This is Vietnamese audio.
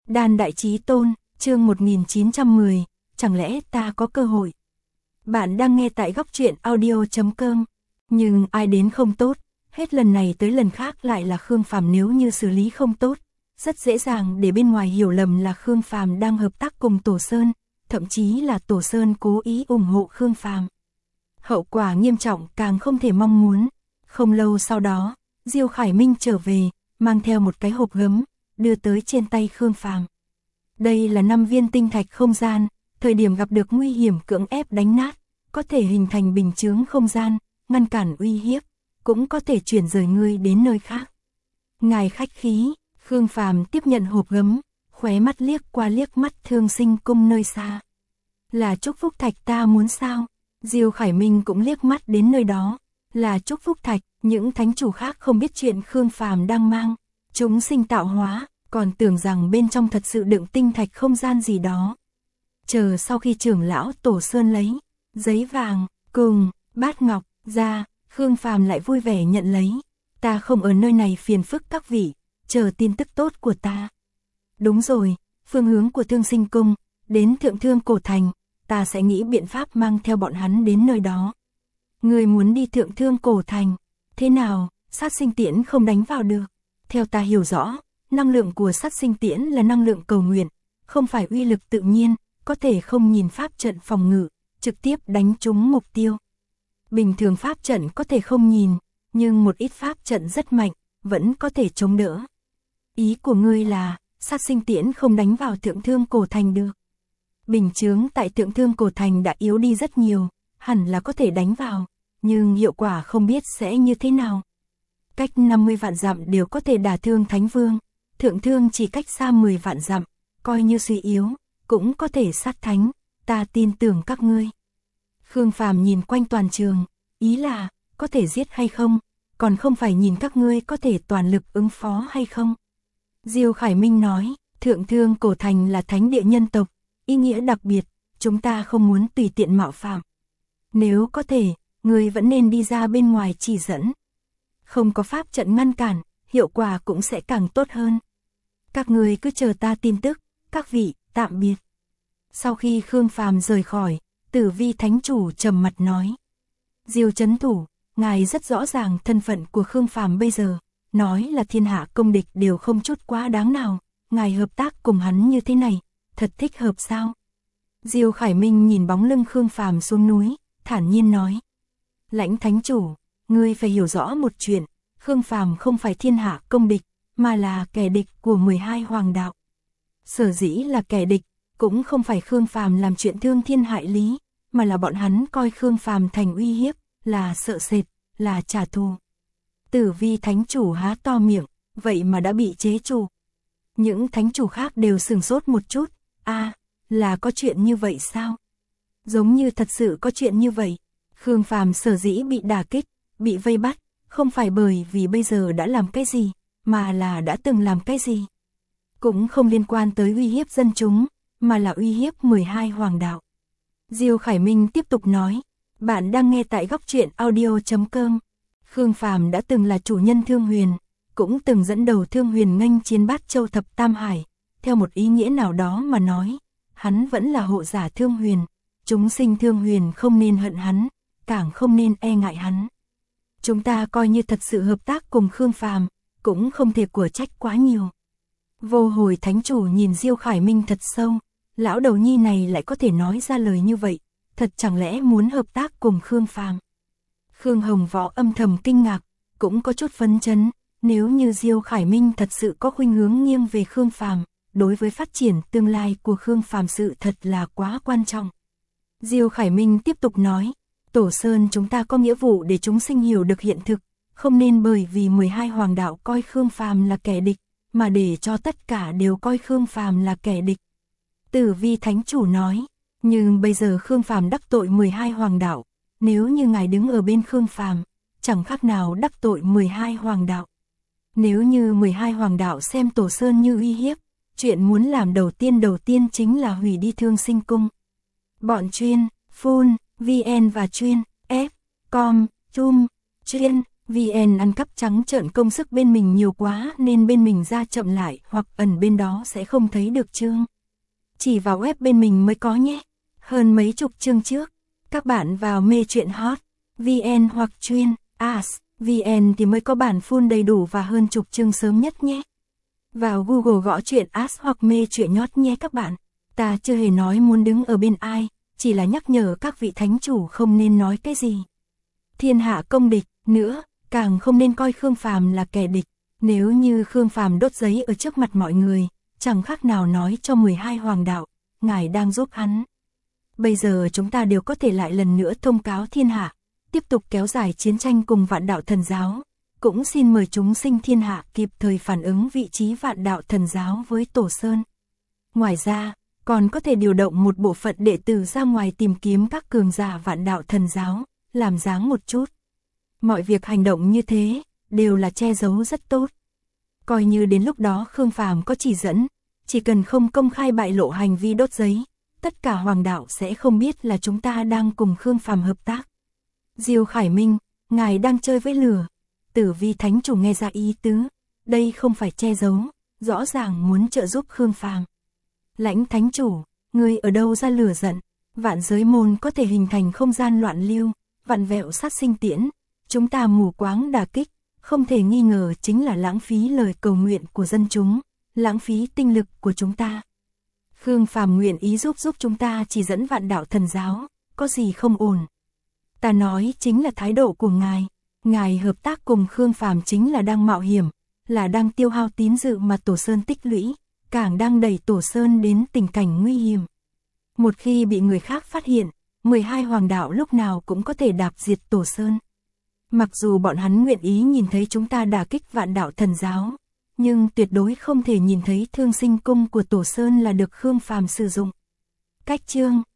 Đan Đại Chí Tôn, chương 1910, chẳng lẽ ta có cơ hội? Bạn đang nghe tại góc truyện audio.com, nhưng ai đến không tốt, hết lần này tới lần khác lại là Khương Phàm. Nếu như xử lý không tốt, rất dễ dàng để bên ngoài hiểu lầm là Khương Phàm đang hợp tác cùng Tổ Sơn, thậm chí là Tổ Sơn cố ý ủng hộ Khương Phàm. Hậu quả nghiêm trọng càng không thể mong muốn. Không lâu sau đó, Diêu Khải Minh trở về, mang theo một cái hộp gấm, đưa tới trên tay Khương Phàm. Đây là 5 viên tinh thạch không gian, thời điểm gặp được nguy hiểm cưỡng ép đánh nát, có thể hình thành bình chướng không gian, ngăn cản uy hiếp, cũng có thể chuyển rời ngươi đến nơi khác. Ngài khách khí, Khương Phàm tiếp nhận hộp gấm, khóe mắt liếc qua liếc mắt Thương Sinh Cung nơi xa. Là chúc phúc thạch ta muốn sao? Diêu Khải Minh cũng liếc mắt đến nơi đó, là chúc phúc thạch. Những thánh chủ khác không biết chuyện Khương Phàm đang mang chúng sinh tạo hóa, còn tưởng rằng bên trong thật sự đựng tinh thạch không gian gì đó. Chờ sau khi trưởng lão Tổ Sơn lấy giấy vàng cùng bát ngọc ra, Khương Phàm lại vui vẻ nhận lấy. Ta không ở nơi này phiền phức các vị, chờ tin tức tốt của ta. Đúng rồi, phương hướng của Thương Sinh Cung đến Thượng Thương Cổ Thành, ta sẽ nghĩ biện pháp mang theo bọn hắn đến nơi đó. Người muốn đi Thượng Thương Cổ Thành? Thế nào, sát sinh tiễn không đánh vào được? Theo ta hiểu rõ, năng lượng của sát sinh tiễn là năng lượng cầu nguyện, không phải uy lực tự nhiên, có thể không nhìn pháp trận phòng ngự, trực tiếp đánh trúng mục tiêu. Bình thường pháp trận có thể không nhìn, nhưng một ít pháp trận rất mạnh, vẫn có thể chống đỡ. Ý của ngươi là, sát sinh tiễn không đánh vào Thượng Thương Cổ Thành được. Bình chướng tại Thượng Thương Cổ Thành đã yếu đi rất nhiều, hẳn là có thể đánh vào, nhưng hiệu quả không biết sẽ như thế nào. Cách 50 vạn dặm đều có thể đả thương Thánh Vương, Thượng Thương chỉ cách xa 10 vạn dặm, coi như suy yếu, cũng có thể sát thánh, ta tin tưởng các ngươi. Khương Phàm nhìn quanh toàn trường, ý là, có thể giết hay không, còn không phải nhìn các ngươi có thể toàn lực ứng phó hay không. Diêu Khải Minh nói, Thượng Thương Cổ Thành là thánh địa nhân tộc, ý nghĩa đặc biệt, chúng ta không muốn tùy tiện mạo phạm. Nếu có thể, ngươi vẫn nên đi ra bên ngoài chỉ dẫn. Không có pháp trận ngăn cản, hiệu quả cũng sẽ càng tốt hơn. Các ngươi cứ chờ ta tin tức, các vị, tạm biệt. Sau khi Khương Phàm rời khỏi, Tử Vi Thánh Chủ trầm mặt nói. Diêu Chấn Thủ, ngài rất rõ ràng thân phận của Khương Phàm bây giờ, nói là thiên hạ công địch đều không chút quá đáng nào, ngài hợp tác cùng hắn như thế này, thật thích hợp sao? Diêu Khải Minh nhìn bóng lưng Khương Phàm xuống núi, thản nhiên nói. Lãnh Thánh Chủ, ngươi phải hiểu rõ một chuyện, Khương Phàm không phải thiên hạ công địch, mà là kẻ địch của 12 hoàng đạo. Sở dĩ là kẻ địch, cũng không phải Khương Phàm làm chuyện thương thiên hại lý, mà là bọn hắn coi Khương Phàm thành uy hiếp, là sợ sệt, là trả thù. Tử Vi Thánh Chủ há to miệng, vậy mà đã bị chế trụ. Những thánh chủ khác đều sửng sốt một chút, là có chuyện như vậy sao? Giống như thật sự có chuyện như vậy. Khương Phàm sở dĩ bị đả kích, bị vây bắt, không phải bởi vì bây giờ đã làm cái gì, mà là đã từng làm cái gì. Cũng không liên quan tới uy hiếp dân chúng, mà là uy hiếp 12 hoàng đạo. Diêu Khải Minh tiếp tục nói, bạn đang nghe tại góc truyện audio.com. Khương Phàm đã từng là chủ nhân Thương Huyền, cũng từng dẫn đầu Thương Huyền nghênh chiến Bát Châu Thập Tam Hải, theo một ý nghĩa nào đó mà nói, hắn vẫn là hộ giả Thương Huyền, chúng sinh Thương Huyền không nên hận hắn, càng không nên e ngại hắn. Chúng ta coi như thật sự hợp tác cùng Khương Phàm, cũng không thể của trách quá nhiều. Vô Hồi Thánh Chủ nhìn Diêu Khải Minh thật sâu, lão đầu nhi này lại có thể nói ra lời như vậy, thật chẳng lẽ muốn hợp tác cùng Khương Phàm. Khương Hồng Võ âm thầm kinh ngạc, cũng có chút phấn chấn, nếu như Diêu Khải Minh thật sự có khuynh hướng nghiêng về Khương Phàm, đối với phát triển tương lai của Khương Phàm sự thật là quá quan trọng. Diêu Khải Minh tiếp tục nói, Tổ Sơn chúng ta có nghĩa vụ để chúng sinh hiểu được hiện thực, không nên bởi vì 12 hoàng đạo coi Khương Phàm là kẻ địch, mà để cho tất cả đều coi Khương Phàm là kẻ địch. Tử Vi Thánh Chủ nói, nhưng bây giờ Khương Phàm đắc tội 12 hoàng đạo, nếu như ngài đứng ở bên Khương Phàm, chẳng khác nào đắc tội 12 hoàng đạo. Nếu như 12 hoàng đạo xem Tổ Sơn như uy hiếp, chuyện muốn làm đầu tiên chính là hủy đi Thương Sinh Cung. Bọn chuyên, phun, VN và chuyên, F, com, chum, chuyên, VN ăn cắp trắng trợn công sức bên mình nhiều quá nên bên mình ra chậm lại hoặc ẩn bên đó sẽ không thấy được chương. Chỉ vào web bên mình mới có nhé. Hơn mấy chục chương trước, các bạn vào mê truyện hot, VN hoặc chuyên, VN thì mới có bản full đầy đủ và hơn chục chương sớm nhất nhé. Vào Google gõ truyện hoặc mê truyện nhót nhé các bạn. Ta chưa hề nói muốn đứng ở bên ai, chỉ là nhắc nhở các vị thánh chủ không nên nói cái gì thiên hạ công địch, nữa, càng không nên coi Khương Phàm là kẻ địch. Nếu như Khương Phàm đốt giấy ở trước mặt mọi người, chẳng khác nào nói cho 12 hoàng đạo, ngài đang giúp hắn. Bây giờ chúng ta đều có thể lại lần nữa thông cáo thiên hạ, tiếp tục kéo dài chiến tranh cùng Vạn Đạo Thần Giáo. Cũng xin mời chúng sinh thiên hạ kịp thời phản ứng vị trí Vạn Đạo Thần Giáo với Tổ Sơn. Ngoài ra, còn có thể điều động một bộ phận đệ tử ra ngoài tìm kiếm các cường giả Vạn Đạo Thần Giáo, làm dáng một chút. Mọi việc hành động như thế, đều là che giấu rất tốt. Coi như đến lúc đó Khương Phàm có chỉ dẫn, chỉ cần không công khai bại lộ hành vi đốt giấy, tất cả hoàng đạo sẽ không biết là chúng ta đang cùng Khương Phàm hợp tác. Diêu Khải Minh, ngài đang chơi với lửa. Tử Vi Thánh Chủ nghe ra ý tứ, đây không phải che giấu, rõ ràng muốn trợ giúp Khương Phàm. Lãnh Thánh Chủ, ngươi ở đâu ra lửa giận? Vạn Giới Môn có thể hình thành không gian loạn lưu, vạn vẹo sát sinh tiễn, chúng ta mù quáng đả kích, không thể nghi ngờ chính là lãng phí lời cầu nguyện của dân chúng, lãng phí tinh lực của chúng ta. Khương Phàm nguyện ý giúp chúng ta chỉ dẫn Vạn Đạo Thần Giáo, có gì không ổn. Ta nói chính là thái độ của ngài. Ngài hợp tác cùng Khương Phàm chính là đang mạo hiểm, là đang tiêu hao tín dự mà Tổ Sơn tích lũy, càng đang đẩy Tổ Sơn đến tình cảnh nguy hiểm. Một khi bị người khác phát hiện, 12 hoàng đạo lúc nào cũng có thể đạp diệt Tổ Sơn. Mặc dù bọn hắn nguyện ý nhìn thấy chúng ta đả kích Vạn Đạo Thần Giáo, nhưng tuyệt đối không thể nhìn thấy Thương Sinh Cung của Tổ Sơn là được Khương Phàm sử dụng. Cách chương